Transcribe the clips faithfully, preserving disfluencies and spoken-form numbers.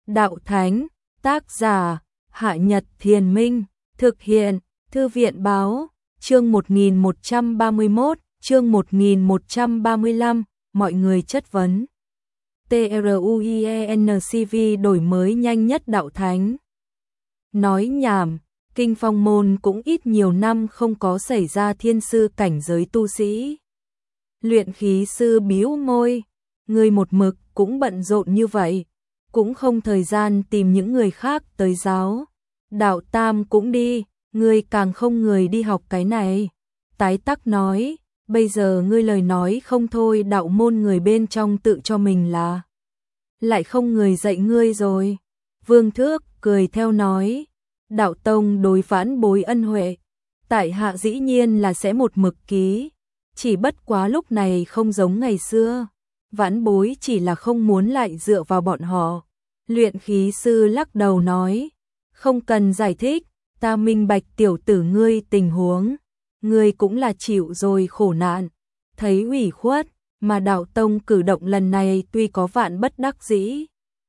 Đạo Thánh, tác giả, Hạ Nhật Thiền Minh, thực hiện, Thư viện Báo, chương một nghìn một trăm ba mươi mốt, chương một nghìn một trăm ba mươi lăm, mọi người chất vấn. TRUIENCV đổi mới nhanh nhất Đạo Thánh. Nói nhảm, Kinh Phong môn cũng ít nhiều năm không có xảy ra thiên sư cảnh giới tu sĩ. Luyện khí sư bĩu môi, người một mực cũng bận rộn như vậy, cũng không thời gian tìm những người khác tới giáo. Đạo Tam cũng đi, ngươi càng không người đi học cái này. Tái Tắc nói, bây giờ ngươi lời nói không thôi, đạo môn người bên trong tự cho mình là lại không người dạy ngươi rồi. Vương Thước cười theo nói, đạo tông đối vãn bối ân huệ, tại hạ dĩ nhiên là sẽ một mực ký, chỉ bất quá lúc này không giống ngày xưa, vãn bối chỉ là không muốn lại dựa vào bọn họ. Luyện khí sư lắc đầu nói, không cần giải thích, ta minh bạch tiểu tử ngươi tình huống, ngươi cũng là chịu rồi khổ nạn, thấy ủy khuất, mà đạo tông cử động lần này tuy có vạn bất đắc dĩ,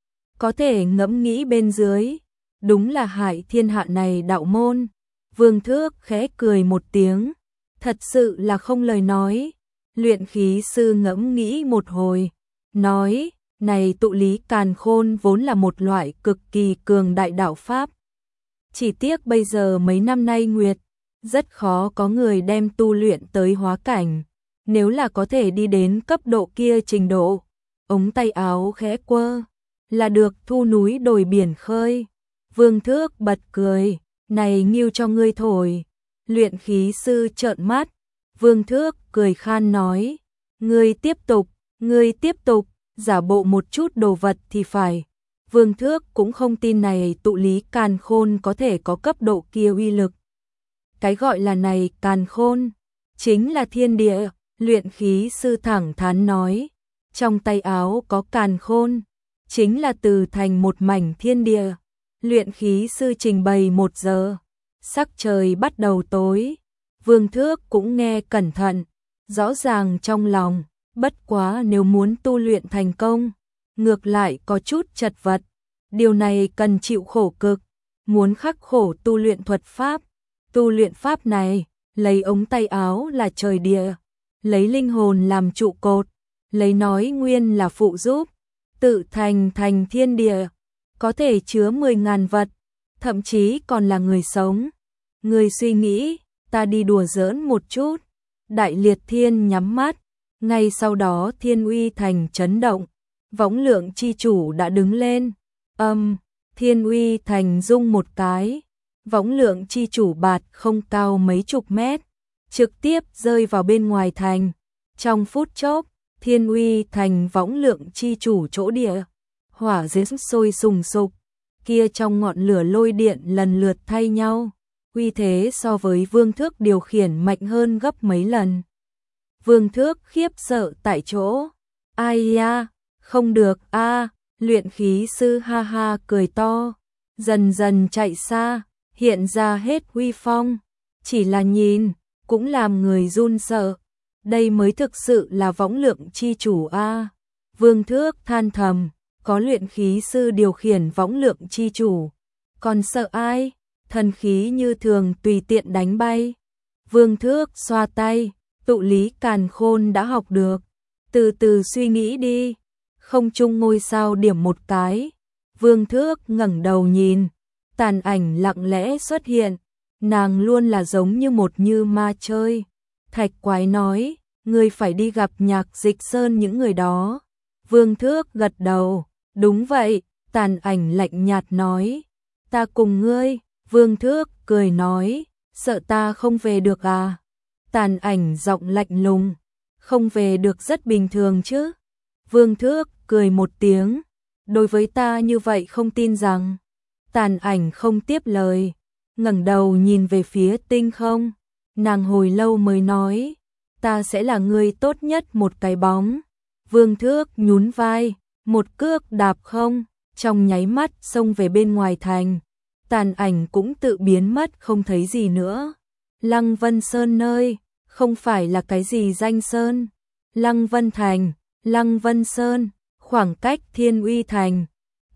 có thể ngẫm nghĩ bên dưới, đúng là hại thiên hạ này đạo môn. Vương Thước khẽ cười một tiếng, thật sự là không lời nói. Luyện khí sư ngẫm nghĩ một hồi, nói, này tụ lý càn khôn vốn là một loại cực kỳ cường đại đạo pháp. Chỉ tiếc bây giờ mấy năm nay nguyệt, rất khó có người đem tu luyện tới hóa cảnh. Nếu là có thể đi đến cấp độ kia trình độ, ống tay áo khẽ quơ, là được thu núi đồi biển khơi. Vương Thước bật cười, này nghiêu cho ngươi thổi. Luyện khí sư trợn mắt, Vương Thước cười khan nói, ngươi tiếp tục, ngươi tiếp tục, giả bộ một chút đồ vật thì phải. Vương Thước cũng không tin này tụ lý càn khôn có thể có cấp độ kia uy lực. Cái gọi là này càn khôn, chính là thiên địa. Luyện khí sư thẳng thắn nói, trong tay áo có càn khôn, chính là từ thành một mảnh thiên địa. Luyện khí sư trình bày một giờ, sắc trời bắt đầu tối. Vương Thước cũng nghe cẩn thận, rõ ràng trong lòng, bất quá nếu muốn tu luyện thành công, ngược lại có chút chật vật. Điều này cần chịu khổ cực, muốn khắc khổ tu luyện thuật pháp. Tu luyện pháp này, lấy ống tay áo là trời địa, lấy linh hồn làm trụ cột, lấy nói nguyên là phụ giúp, tự thành thành thiên địa, có thể chứa mười ngàn vật, thậm chí còn là người sống. Người suy nghĩ, ta đi đùa giỡn một chút. Đại Liệt Thiên nhắm mắt, ngay sau đó Thiên Uy Thành chấn động, võng lượng chi chủ đã đứng lên. Âm, Thiên Uy Thành rung một cái, võng lượng chi chủ bạt không cao mấy chục mét, trực tiếp rơi vào bên ngoài thành. Trong phút chốc, Thiên Uy Thành võng lượng chi chủ chỗ địa, hỏa diễm sôi sùng sục, kia trong ngọn lửa lôi điện lần lượt thay nhau, uy thế so với Vương Thước điều khiển mạnh hơn gấp mấy lần. Vương Thước khiếp sợ tại chỗ, ai ya, không được a. Luyện khí sư ha ha cười to, dần dần chạy xa, hiện ra hết uy phong, chỉ là nhìn cũng làm người run sợ. Đây mới thực sự là võng lượng chi chủ a. Vương Thước than thầm, có luyện khí sư điều khiển võng lượng chi chủ, còn sợ ai? Thần khí như thường tùy tiện đánh bay. Vương Thước xoa tay, tụ lý càn khôn đã học được, từ từ suy nghĩ đi. Không trung ngôi sao điểm một cái, Vương Thước ngẩng đầu nhìn, tàn ảnh lặng lẽ xuất hiện, nàng luôn là giống như một như ma chơi. Thạch Quái nói, ngươi phải đi gặp Nhạc Dịch Sơn những người đó. Vương Thước gật đầu, đúng vậy. Tàn ảnh lạnh nhạt nói, ta cùng ngươi. Vương Thước cười nói, sợ ta không về được à? Tàn ảnh giọng lạnh lùng, không về được rất bình thường chứ. Vương Thước cười một tiếng, đối với ta như vậy không tin rằng. Tàn ảnh không tiếp lời, ngẩng đầu nhìn về phía tinh không. Nàng hồi lâu mới nói, ta sẽ là người tốt nhất một cái bóng. Vương Thước nhún vai, một cước đạp không, trong nháy mắt xông về bên ngoài thành. Tàn ảnh cũng tự biến mất không thấy gì nữa. Lăng Vân Sơn nơi, không phải là cái gì danh sơn. Lăng Vân Thành, Lăng Vân Sơn, khoảng cách Thiên Uy Thành,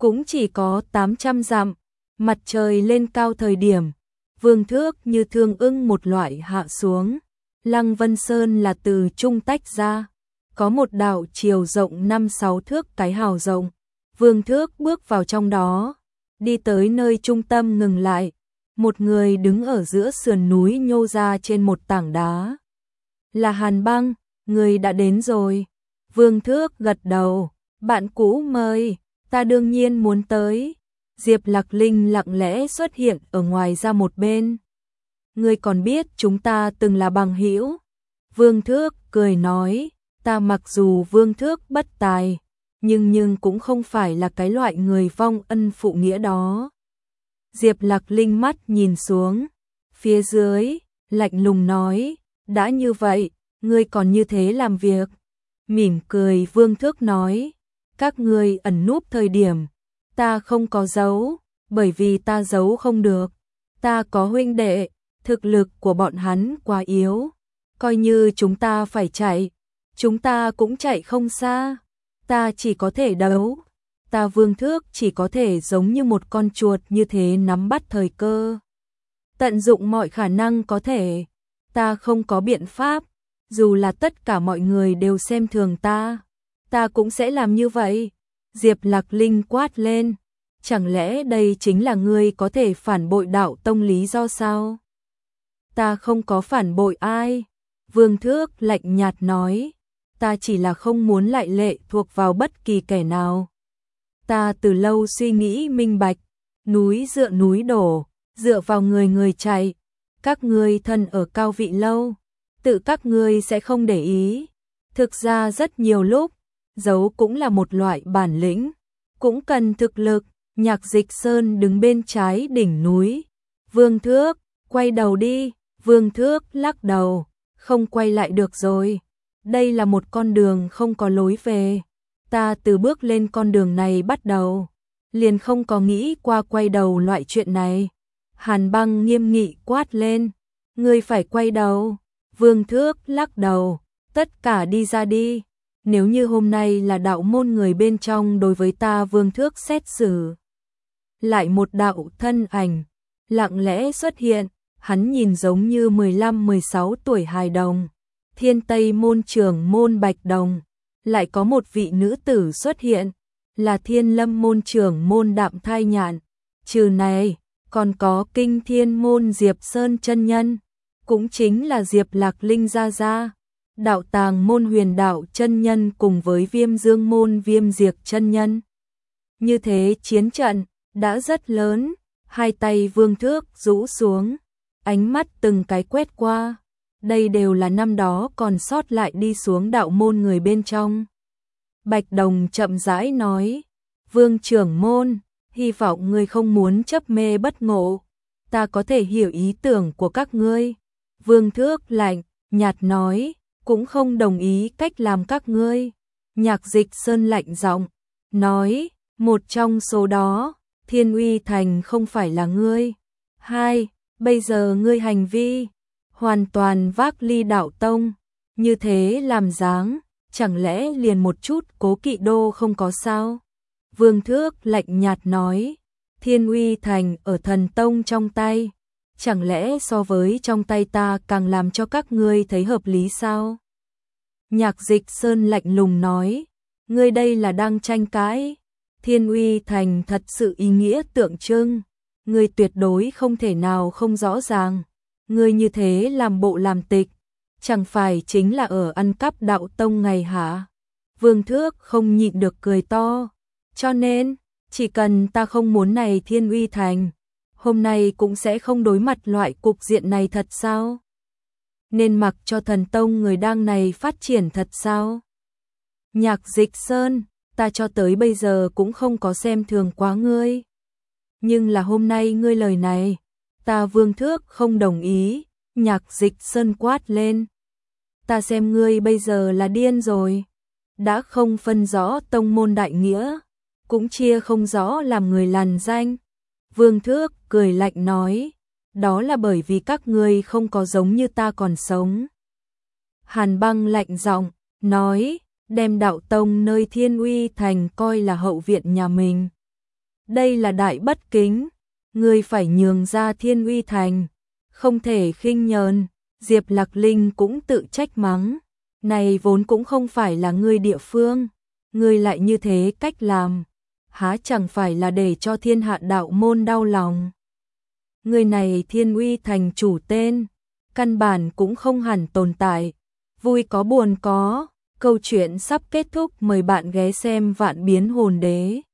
cũng chỉ có tám trăm dặm, mặt trời lên cao thời điểm, vương thước như thương ưng một loại hạ xuống. Lăng Vân Sơn là từ trung tách ra, có một đạo chiều rộng năm sáu thước cái hào rộng, vương thước bước vào trong đó, đi tới nơi trung tâm ngừng lại, một người đứng ở giữa sườn núi nhô ra trên một tảng đá. Là Hàn Băng, người đã đến rồi. Vương thước gật đầu, bạn cũ mời, ta đương nhiên muốn tới. Diệp Lạc Linh lặng lẽ xuất hiện ở ngoài ra một bên. Ngươi còn biết chúng ta từng là bằng hữu. Vương Thước cười nói, ta mặc dù Vương Thước bất tài, nhưng nhưng cũng không phải là cái loại người vong ân phụ nghĩa đó. Diệp Lạc Linh mắt nhìn xuống, phía dưới, lạnh lùng nói, đã như vậy, ngươi còn như thế làm việc. Mỉm cười Vương Thước nói, các ngươi ẩn núp thời điểm, ta không có giấu, bởi vì ta giấu không được. Ta có huynh đệ, thực lực của bọn hắn quá yếu, coi như chúng ta phải chạy, chúng ta cũng chạy không xa. Ta chỉ có thể đấu, ta Vương Thước chỉ có thể giống như một con chuột như thế nắm bắt thời cơ, tận dụng mọi khả năng có thể. Ta không có biện pháp, dù là tất cả mọi người đều xem thường ta, ta cũng sẽ làm như vậy. Diệp Lạc Linh quát lên, chẳng lẽ đây chính là ngươi có thể phản bội đạo tông lý do sao? Ta không có phản bội ai. Vương Thước lạnh nhạt nói, ta chỉ là không muốn lại lệ thuộc vào bất kỳ kẻ nào. Ta từ lâu suy nghĩ minh bạch, núi dựa núi đổ, dựa vào người người chạy. Các ngươi thân ở cao vị lâu, tự các ngươi sẽ không để ý. Thực ra rất nhiều lúc, giấu cũng là một loại bản lĩnh, cũng cần thực lực. Nhạc Dịch Sơn đứng bên trái đỉnh núi. Vương Thước, quay đầu đi. Vương Thước lắc đầu, không quay lại được rồi. Đây là một con đường không có lối về. Ta từ bước lên con đường này bắt đầu, liền không có nghĩ qua quay đầu loại chuyện này. Hàn Băng nghiêm nghị quát lên, ngươi phải quay đầu. Vương Thước lắc đầu, tất cả đi ra đi. Nếu như hôm nay là đạo môn người bên trong đối với ta Vương Thước xét xử. Lại một đạo thân ảnh, lặng lẽ xuất hiện, hắn nhìn giống như mười lăm mười sáu tuổi hài đồng. Thiên Tây môn trưởng môn Bạch Đồng. Lại có một vị nữ tử xuất hiện, là Thiên Lâm môn trưởng môn Đạm Thai Nhạn. Trừ này, còn có Kinh Thiên môn Diệp Sơn chân nhân, cũng chính là Diệp Lạc Linh gia gia. Đạo Tàng môn Huyền Đạo chân nhân cùng với Viêm Dương môn Viêm Diệp chân nhân. Như thế chiến trận đã rất lớn, hai tay Vương Thước rũ xuống, ánh mắt từng cái quét qua. Đây đều là năm đó còn sót lại đi xuống đạo môn người bên trong. Bạch Đồng chậm rãi nói, Vương trưởng môn, hy vọng ngươi không muốn chấp mê bất ngộ, ta có thể hiểu ý tưởng của các ngươi. Vương Thước lạnh, nhạt nói, cũng không đồng ý cách làm các ngươi. Nhạc Dịch Sơn lạnh giọng, nói, một trong số đó, Thiên Uy Thành không phải là ngươi. Hai, bây giờ ngươi hành vi hoàn toàn vác ly đạo tông, như thế làm dáng, chẳng lẽ liền một chút cố kỵ đô không có sao? Vương Thước lạnh nhạt nói, Thiên Uy Thành ở thần tông trong tay, chẳng lẽ so với trong tay ta càng làm cho các ngươi thấy hợp lý sao? Nhạc Dịch Sơn lạnh lùng nói, ngươi đây là đang tranh cãi. Thiên Uy Thành thật sự ý nghĩa tượng trưng, ngươi tuyệt đối không thể nào không rõ ràng. Ngươi như thế làm bộ làm tịch, chẳng phải chính là ở ăn cắp đạo tông ngày hả? Vương Thước không nhịn được cười to, cho nên, chỉ cần ta không muốn này Thiên Uy Thành, hôm nay cũng sẽ không đối mặt loại cục diện này thật sao? Nên mặc cho thần tông người đang này phát triển thật sao? Nhạc Dịch Sơn, ta cho tới bây giờ cũng không có xem thường quá ngươi. Nhưng là hôm nay ngươi lời này, ta Vương Thước không đồng ý. Nhạc Dịch Sơn quát lên, ta xem ngươi bây giờ là điên rồi, đã không phân rõ tông môn đại nghĩa, cũng chia không rõ làm người lằn danh. Vương Thước cười lạnh nói, đó là bởi vì các ngươi không có giống như ta còn sống. Hàn Băng lạnh giọng nói, đem đạo tông nơi Thiên Uy Thành coi là hậu viện nhà mình. Đây là đại bất kính, ngươi phải nhường ra Thiên Uy Thành, không thể khinh nhờn. Diệp Lạc Linh cũng tự trách mắng, này vốn cũng không phải là ngươi địa phương, ngươi lại như thế cách làm, há chẳng phải là để cho thiên hạ đạo môn đau lòng. Người này Thiên Uy Thành chủ tên, căn bản cũng không hẳn tồn tại, vui có buồn có, câu chuyện sắp kết thúc, mời bạn ghé xem Vạn Biến Hồn Đế.